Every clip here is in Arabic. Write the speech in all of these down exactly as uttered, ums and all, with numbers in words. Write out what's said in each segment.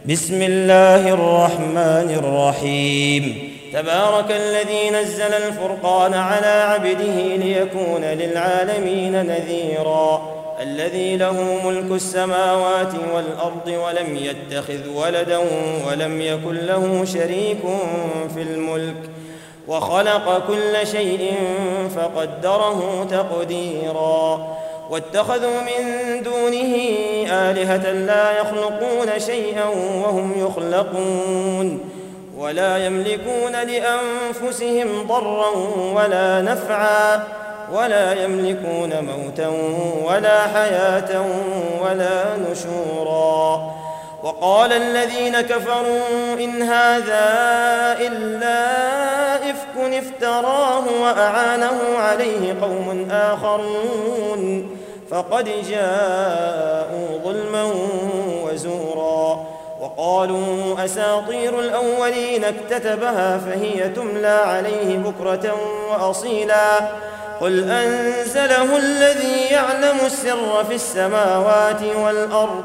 بسم الله الرحمن الرحيم. تبارك الذي نزل الفرقان على عبده ليكون للعالمين نذيرا. الذي له ملك السماوات والأرض ولم يتخذ ولدا ولم يكن له شريك في الملك وخلق كل شيء فقدره تقديرا. واتخذوا من دونه آلهة لا يخلقون شيئا وهم يخلقون ولا يملكون لأنفسهم ضرا ولا نفعا ولا يملكون موتا ولا حياة ولا نشورا. وقال الذين كفروا إن هذا إلا إفك افتراه وأعانه عليه قوم آخرون فقد جاءوا ظلما وزورا. وقالوا أساطير الأولين اكتتبها فهي تملى عليه بكرة وأصيلا. قل أنزله الذي يعلم السر في السماوات والأرض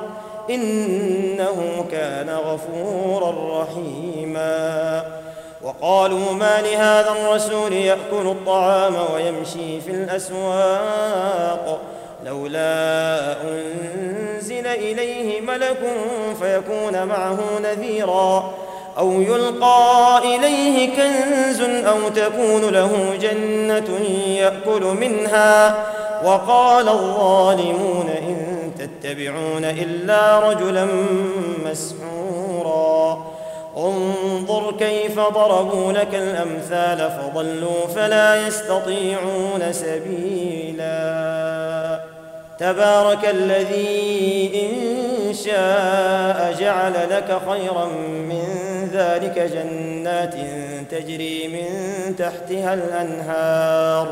إنه كان غفورا رحيما. وقالوا ما لهذا الرسول يأكل الطعام ويمشي في الأسواق لولا أنزل إليه ملك فيكون معه نذيرا أو يلقى إليه كنز أو تكون له جنة يأكل منها. وقال الظالمون إن تتبعون إلا رجلا مسحورا. انظر كيف ضربوا لك الأمثال فضلوا فلا يستطيعون سبيلا. تبارك الذي إن شاء جعل لك خيرا من ذلك جنات تجري من تحتها الأنهار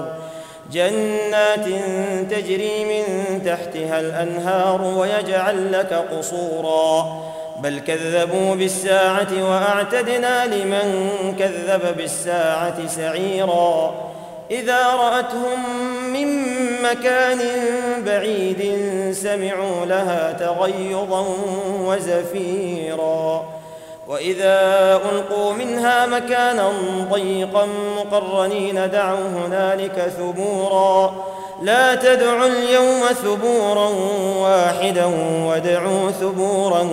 جنات تجري من تحتها الأنهار ويجعل لك قصورا بل كذبوا بالساعة وأعتدنا لمن كذب بالساعة سعيرا. إذا رأتهم من مكان بعيد سمعوا لها تغيظا وزفيرا. وإذا ألقوا منها مكانا ضيقا مقرنين دعوا هنالك ثبورا. لا تدعوا اليوم ثبورا واحدا وادعوا ثبورا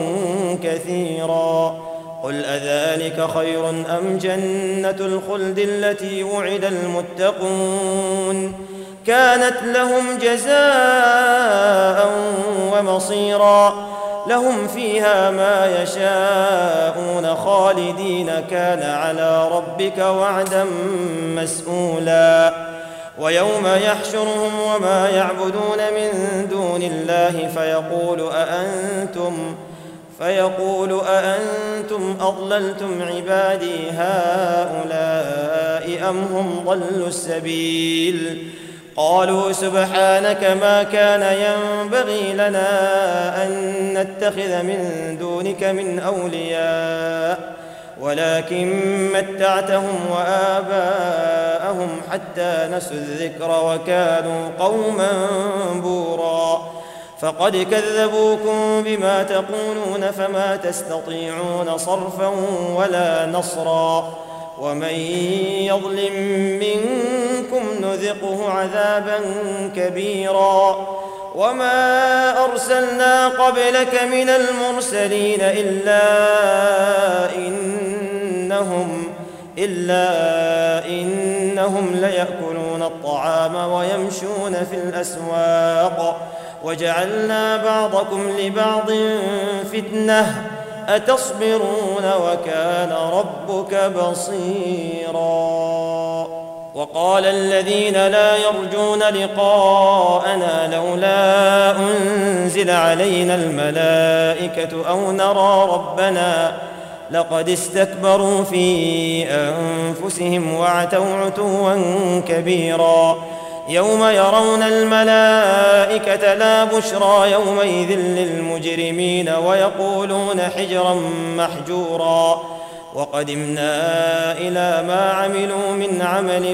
كثيرا. قل أذلك خير أم جنة الخلد التي وعد المتقون كانت لهم جزاء ومصيرا. لهم فيها ما يشاءون خالدين كان على ربك وعدا مسئولا. ويوم يحشرهم وما يعبدون من دون الله فيقول أأنتم فيقول أأنتم أضللتم عبادي هؤلاء أم هم ضلوا السبيل. قالوا سبحانك ما كان ينبغي لنا أن نتخذ من دونك من أولياء ولكن متعتهم وآباءهم حتى نسوا الذكر وكانوا قوما بورا. فقد كذبوكم بما تقولون فما تستطيعون صرفا ولا نصرا. ومن يظلم منكم نذقه عذابا كبيرا. وما أرسلنا قبلك من المرسلين إلا إنهم إلا إنهم ليأكلون الطعام ويمشون في الأسواق وجعلنا بعضكم لبعض فتنة أتصبرون وكان ربك بصيرا. وقال الذين لا يرجون لقاءنا لولا أنزل علينا الملائكة أو نرى ربنا لقد استكبروا في أنفسهم وعتوا عتوا كبيرا. يوم يرون الملائكة لا بشرى يومئذ للمجرمين ويقولون حجرا محجورا. وقدمنا إلى ما عملوا من عمل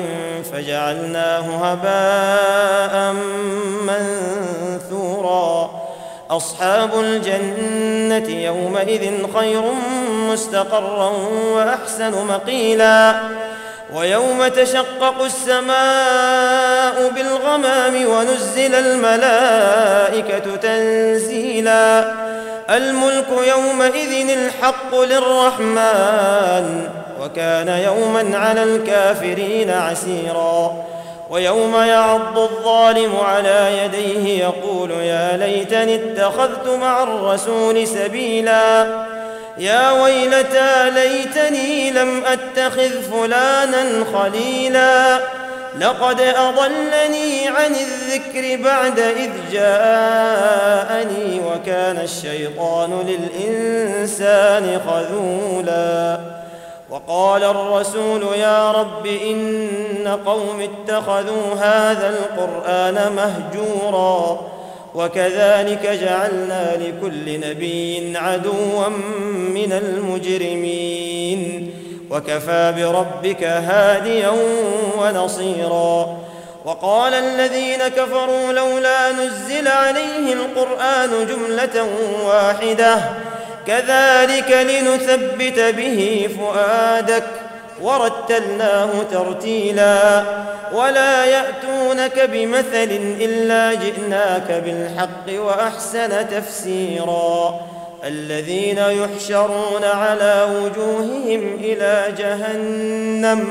فجعلناه هباء منثورا. أصحاب الجنة يومئذ خير مستقرا وأحسن مقيلا ويوم تشقق السماء بالغمام ونزل الملائكة تنزيلا الملك يومئذ الحق للرحمن وكان يوما على الكافرين عسيرا ويوم يعض الظالم على يديه يقول يا ليتني اتخذت مع الرسول سبيلا يا ويلتى ليتني لم أتخذ فلانا خليلا لقد أضلني عن الذكر بعد إذ جاءني وكان الشيطان للإنسان خذولا وقال الرسول يا رب إن قوم اتخذوا هذا القرآن مهجورا وكذلك جعلنا لكل نبي عدوا من المجرمين وكفى بربك هاديا ونصيرا وقال الذين كفروا لولا نزل عليه القرآن جملة واحدة كذلك لنثبت به فؤادك ورتلناه ترتيلا ولا يأتونك بمثل إلا جئناك بالحق وأحسن تفسيرا الذين يحشرون على وجوههم إلى جهنم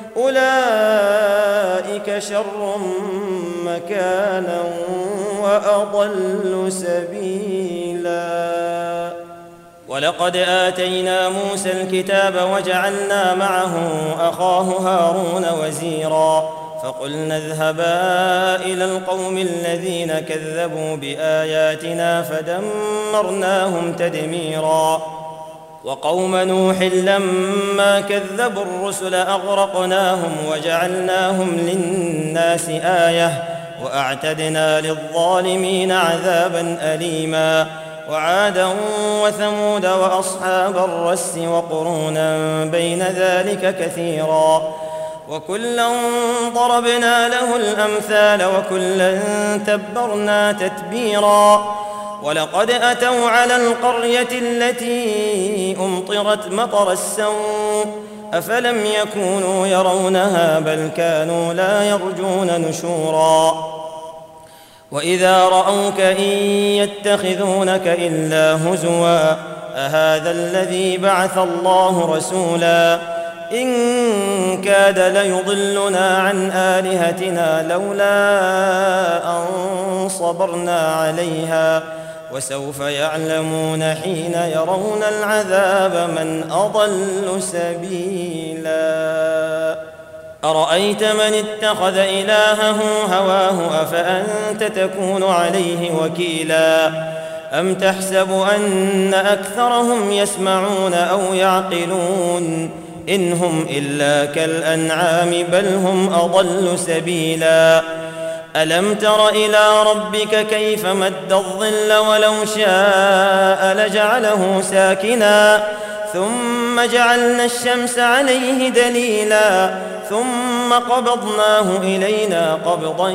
أولئك شر مكانا وأضل سبيلا ولقد آتينا موسى الكتاب وجعلنا معه أخاه هارون وزيرا فقلنا اذهبا إلى القوم الذين كذبوا بآياتنا فدمرناهم تدميرا وقوم نوح لما كذبوا الرسل أغرقناهم وجعلناهم للناس آية وأعتدنا للظالمين عذابا أليما وعادا وثمود وأصحاب الرس وقرونا بين ذلك كثيرا وكلا ضربنا له الأمثال وكلا تبرنا تتبيرا ولقد أتوا على القرية التي أمطرت مطر السوء أفلم يكونوا يرونها بل كانوا لا يرجون نشورا وإذا رأوك إن يتخذونك إلا هزوا أهذا الذي بعث الله رسولا إن كاد ليضلنا عن آلهتنا لولا أن صبرنا عليها وسوف يعلمون حين يرون العذاب من أضل سبيلا أرأيت من اتخذ إلهه هواه أفأنت تكون عليه وكيلا أم تحسب أن أكثرهم يسمعون أو يعقلون إن هم إلا كالأنعام بل هم أضل سبيلا ألم تر إلى ربك كيف مد الظل ولو شاء لجعله ساكنا ثم جعلنا الشمس عليه دليلا ثم قبضناه إلينا قبضا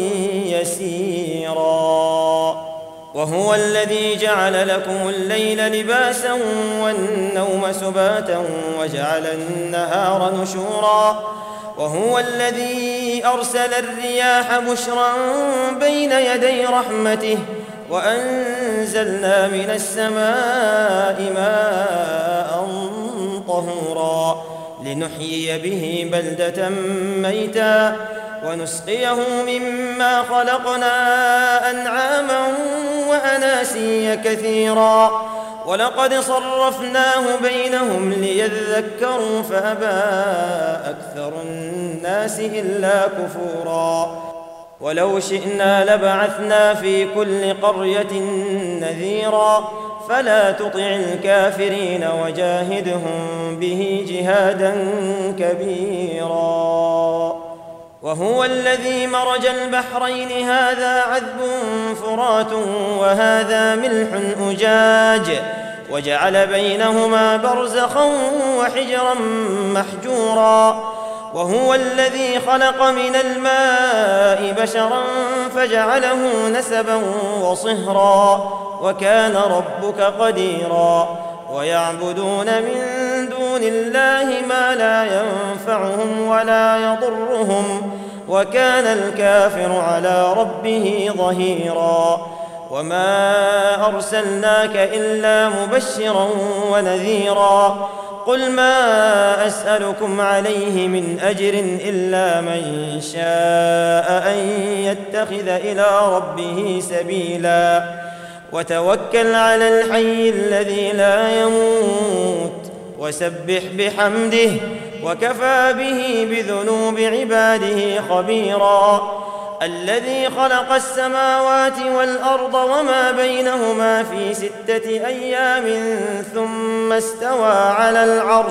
يسيرا وهو الذي جعل لكم الليل لباسا والنوم سباتا وجعل النهار نشورا وهو الذي أرسل الرياح بشرا بين يدي رحمته وأنزلنا من السماء ماء طهورا لنحيي به بلدة ميتا ونسقيه مما خلقنا أنعاما وأناسيا كثيرا ولقد صرفناه بينهم ليذكروا فأبى أكثر الناس إلا كفورا ولو شئنا لبعثنا في كل قرية نذيرا فلا تطع الكافرين وجاهدهم به جهادا كبيرا وهو الذي مرج البحرين هذا عذب فرات وهذا ملح أجاج وجعل بينهما برزخا وحجرا محجورا وهو الذي خلق من الماء بشرا فجعله نسبا وصهرا وكان ربك قديرا ويعبدون من دون الله ما لا ينفعهم ولا يضرهم وكان الكافر على ربه ظهيرا وما أرسلناك إلا مبشرا ونذيرا قل ما أسألكم عليه من أجر إلا من شاء أن يتخذ إلى ربه سبيلا وتوكل على الحي الذي لا يموت وسبح بحمده وكفى به بذنوب عباده خبيرا الذي خلق السماوات والأرض وما بينهما في ستة أيام ثم استوى على العرش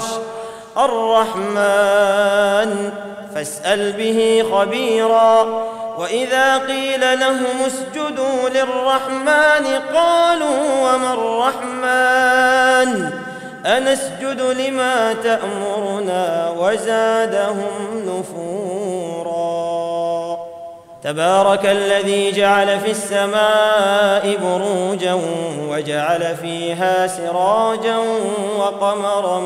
الرحمن فاسأل به خبيرا وإذا قيل لهم اسجدوا للرحمن قالوا وما الرحمن أنسجد لما تأمرنا وزادهم نفورا تبارك الذي جعل في السماء بروجا وجعل فيها سراجا وقمرا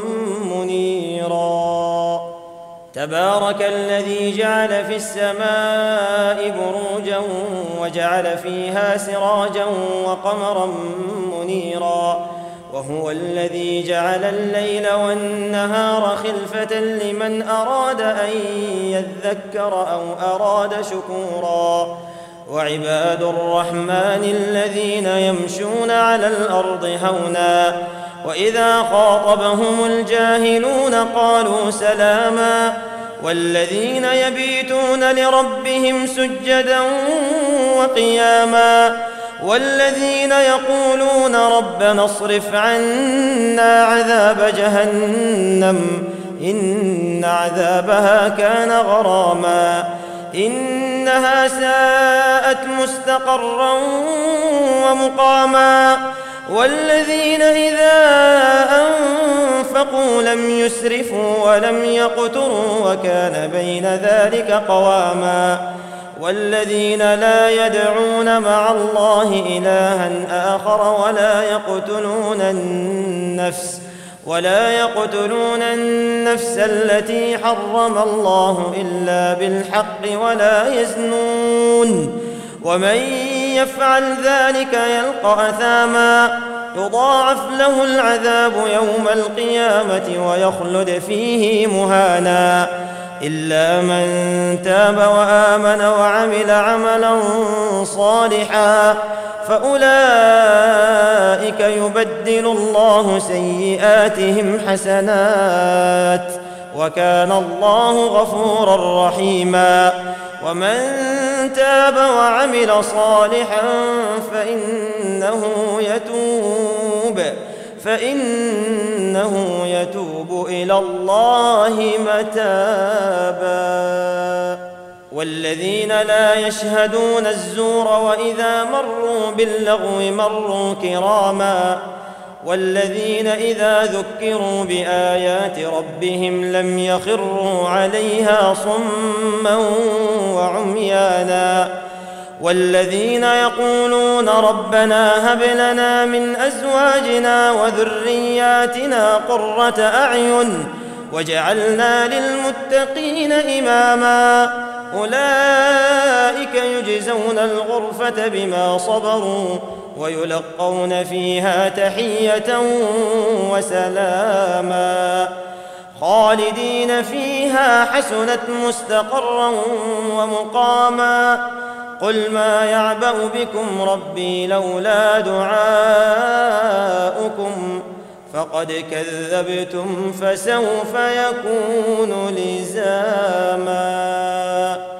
منيرا تبارك الذي جعل في السماء بروجا وجعل فيها سراجا وقمرا منيرا وهو الذي جعل الليل والنهار خلفة لمن أراد أن يذكر أو أراد شكورا وعباد الرحمن الذين يمشون على الأرض هونا وإذا خاطبهم الجاهلون قالوا سلاما والذين يبيتون لربهم سجدا وقياما والذين يقولون ربنا اصرف عنا عذاب جهنم إن عذابها كان غراما إنها ساءت مستقرا ومقاما والذين إذا أنفقوا لم يسرفوا ولم يقتروا وكان بين ذلك قواما والذين لا يدعون مع الله إلها آخر ولا يقتلون النفس ولا يقتلون النفس التي حرم الله إلا بالحق ولا يزنون ومن يفعل ذلك يلقى أثاما يضاعف له العذاب يوم القيامة ويخلد فيه مهانا إلا من تاب وآمن وعمل عملا صالحا فأولئك يبدل الله سيئاتهم حسنات وكان الله غفورا رحيما ومن تاب وعمل صالحا فإنه يتوب فإنه يتوب إلى الله متابا والذين لا يشهدون الزور وإذا مروا باللغو مروا كراما والذين إذا ذكروا بآيات ربهم لم يخروا عليها صما وعميانا والذين يقولون ربنا هب لنا من أزواجنا وذرياتنا قرة أعين واجعلنا للمتقين إماما أولئك يجزون الغرفة بما صبروا ويلقون فيها تحية وسلاما خالدين فيها حسنت مستقرا ومقاما قل ما يعبأ بكم ربي لولا دعاؤكم فقد كذبتم فسوف يكون لزاما.